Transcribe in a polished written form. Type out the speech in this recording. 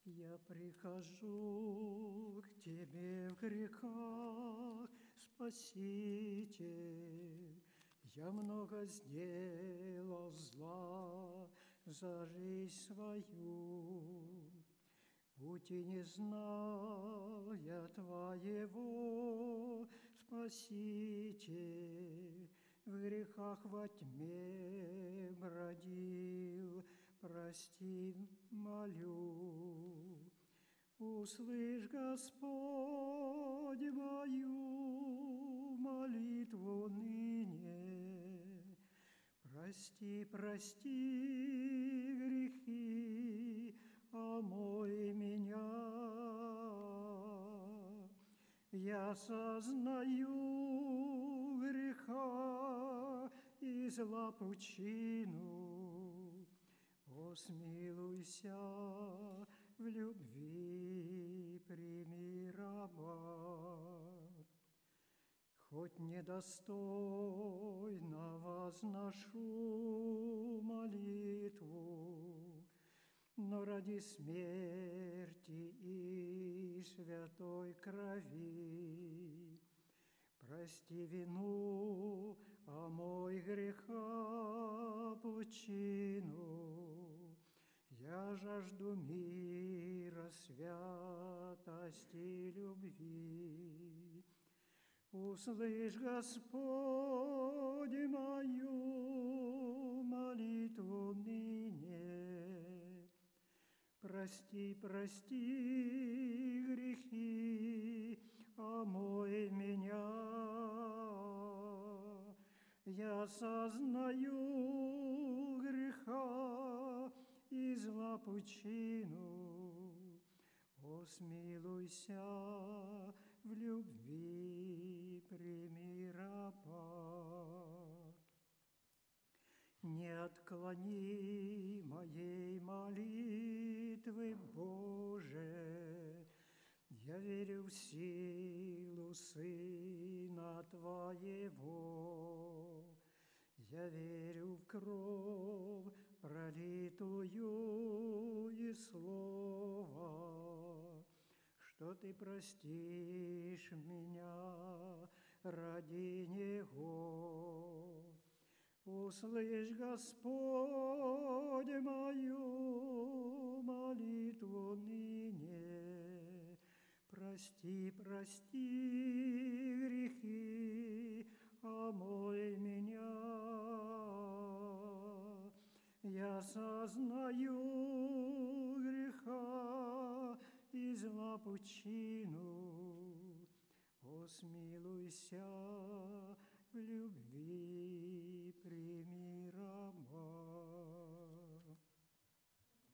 Я прихожу к Тебе в грехах, Спаситель. Я много сделал зла за жизнь свою. Пути не знал я Твоего, Спаситель. В грехах во тьме бродил, прости, молю. Услышь, Господь, мою молитву ныне. Прости, прости грехи, омой меня. Я сознаю греха и зла пучину. О, смилуйся, в любви прими раба. Хоть недостойно возношу молитву, но ради смерти и святой крови прости вину, омой греха пучину. Я жажду мира, святости, любви. Услышь, Господи, мою молитву ныне. Прости, прости грехи, омой меня. Я сознаю греха и зла пучину. О, смилуйся, в любви прими раба. Не отклони моей молитвы, Боже, я верю в силу Сына Твоего. Я верю в кровь, пролитую и слово, что Ты простишь меня ради Него. Услышь, Господь, мою молитву ныне. Прости, прости грехи, омой меня. Я сознаю греха и зла пучину. О, смилуйся,